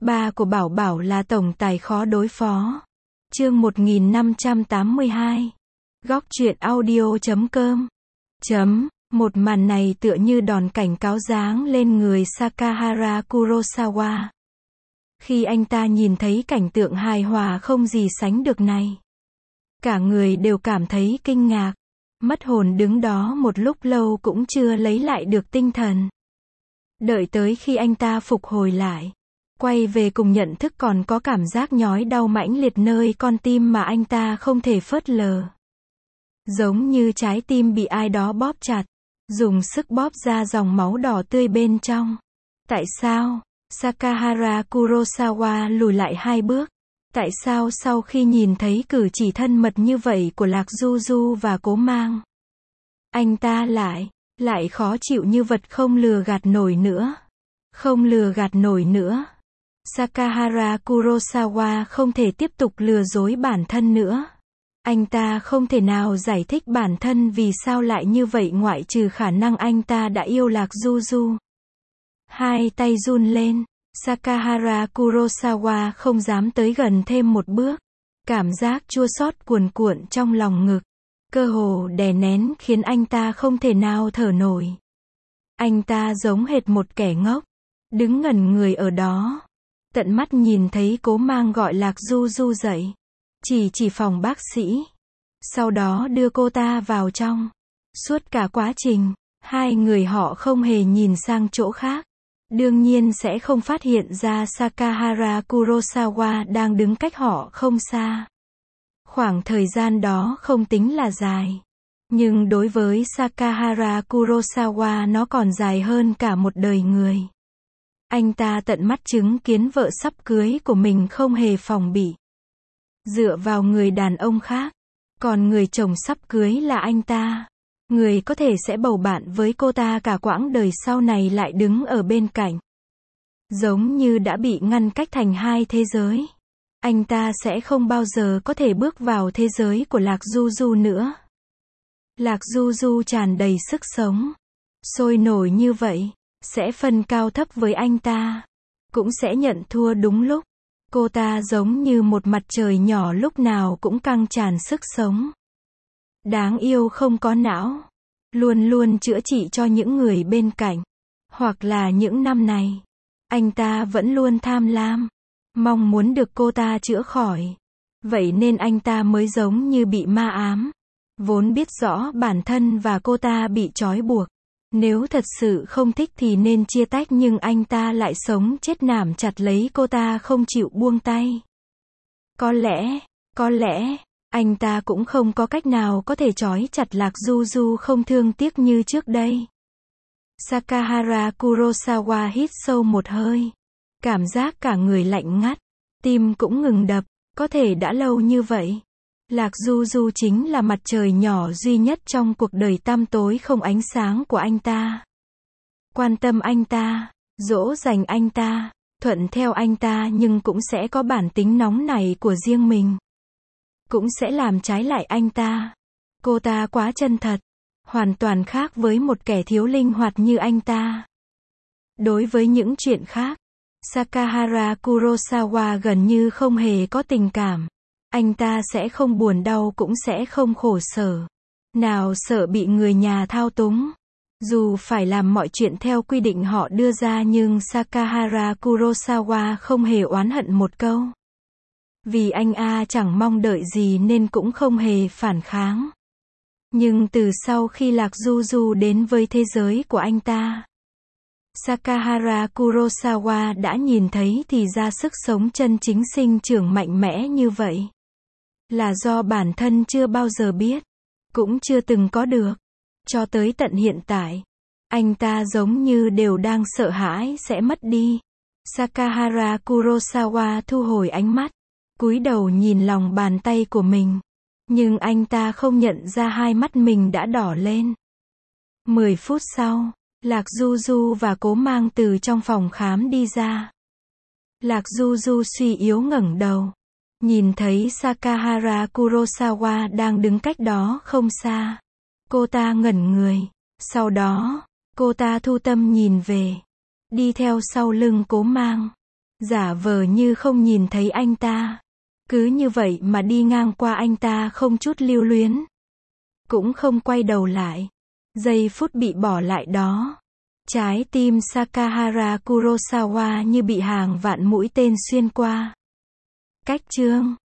Ba của Bảo Bảo là tổng tài khó đối phó. Chương 1582. Góc truyện audio.com. Một màn này tựa như đòn cảnh cáo giáng lên người Sakahara Kurosawa. Khi anh ta nhìn thấy cảnh tượng hài hòa không gì sánh được này, cả người đều cảm thấy kinh ngạc, mất hồn đứng đó một lúc lâu cũng chưa lấy lại được tinh thần. Đợi tới khi anh ta phục hồi lại, quay về cùng nhận thức, còn có cảm giác nhói đau mãnh liệt nơi con tim mà anh ta không thể phớt lờ. Giống như trái tim bị ai đó bóp chặt, dùng sức bóp ra dòng máu đỏ tươi bên trong. Tại sao? Sakahara Kurosawa lùi lại 2 bước. Tại sao sau khi nhìn thấy cử chỉ thân mật như vậy của Lạc Du Du và Cố Mang, anh ta lại khó chịu như vật không lừa gạt nổi nữa. Không lừa gạt nổi nữa. Sakahara Kurosawa không thể tiếp tục lừa dối bản thân nữa. Anh ta không thể nào giải thích bản thân vì sao lại như vậy, ngoại trừ khả năng anh ta đã yêu Lạc Du Du. Hai tay run lên, Sakahara Kurosawa không dám tới gần thêm một bước. Cảm giác chua xót cuồn cuộn trong lòng ngực, cơ hồ đè nén, khiến anh ta không thể nào thở nổi. Anh ta giống hệt một kẻ ngốc, đứng ngẩn người ở đó. Tận mắt nhìn thấy Cố Mang gọi Lạc Du Du dậy, chỉ phòng bác sĩ, sau đó đưa cô ta vào trong. Suốt cả quá trình, hai người họ không hề nhìn sang chỗ khác. Đương nhiên sẽ không phát hiện ra Sakahara Kurosawa đang đứng cách họ không xa. Khoảng thời gian đó không tính là dài, nhưng đối với Sakahara Kurosawa nó còn dài hơn cả một đời người. Anh ta tận mắt chứng kiến vợ sắp cưới của mình không hề phòng bị dựa vào người đàn ông khác, còn người chồng sắp cưới là anh ta, người có thể sẽ bầu bạn với cô ta cả quãng đời sau này, lại đứng ở bên cạnh. Giống như đã bị ngăn cách thành hai thế giới. Anh ta sẽ không bao giờ có thể bước vào thế giới của Lạc Du Du nữa. Lạc Du Du tràn đầy sức sống, sôi nổi như vậy, sẽ phân cao thấp với anh ta, cũng sẽ nhận thua đúng lúc. Cô ta giống như một mặt trời nhỏ, lúc nào cũng căng tràn sức sống. Đáng yêu không có não, luôn luôn chữa trị cho những người bên cạnh. Hoặc là những năm này, anh ta vẫn luôn tham lam, mong muốn được cô ta chữa khỏi. Vậy nên anh ta mới giống như bị ma ám. Vốn biết rõ bản thân và cô ta bị trói buộc, nếu thật sự không thích thì nên chia tách, nhưng anh ta lại sống chết nảm chặt lấy cô ta không chịu buông tay. Có lẽ, anh ta cũng không có cách nào có thể trói chặt Lạc Du Du không thương tiếc như trước đây. Sakahara Kurosawa hít sâu một hơi, cảm giác cả người lạnh ngắt, tim cũng ngừng đập. Có thể đã lâu như vậy, Lạc Du Du chính là mặt trời nhỏ duy nhất trong cuộc đời tăm tối không ánh sáng của anh ta. Quan tâm anh ta, dỗ dành anh ta, thuận theo anh ta, nhưng cũng sẽ có bản tính nóng nảy của riêng mình. Cũng sẽ làm trái lại anh ta. Cô ta quá chân thật, hoàn toàn khác với một kẻ thiếu linh hoạt như anh ta. Đối với những chuyện khác, Sakahara Kurosawa gần như không hề có tình cảm. Anh ta sẽ không buồn đau, cũng sẽ không khổ sở. Nào sợ bị người nhà thao túng. Dù phải làm mọi chuyện theo quy định họ đưa ra, nhưng Sakahara Kurosawa không hề oán hận một câu. Vì anh chẳng mong đợi gì nên cũng không hề phản kháng. Nhưng từ sau khi Lạc Du Du đến với thế giới của anh ta, Sakahara Kurosawa đã nhìn thấy thì ra sức sống chân chính sinh trưởng mạnh mẽ như vậy là do bản thân chưa bao giờ biết, cũng chưa từng có được. Cho tới tận hiện tại, anh ta giống như đều đang sợ hãi sẽ mất đi. Sakahara Kurosawa thu hồi ánh mắt, cúi đầu nhìn lòng bàn tay của mình. Nhưng anh ta không nhận ra hai mắt mình đã đỏ lên. 10 phút sau, Lạc Du Du và Cố Mang từ trong phòng khám đi ra. Lạc Du Du suy yếu ngẩng đầu, nhìn thấy Sakahara Kurosawa đang đứng cách đó không xa. Cô ta ngẩn người, sau đó, cô ta thu tâm nhìn về, đi theo sau lưng Cố Mang. Giả vờ như không nhìn thấy anh ta. Cứ như vậy mà đi ngang qua anh ta không chút lưu luyến. Cũng không quay đầu lại. Giây phút bị bỏ lại đó. Trái tim Sakahara Kurosawa như bị hàng vạn mũi tên xuyên qua. Cách chương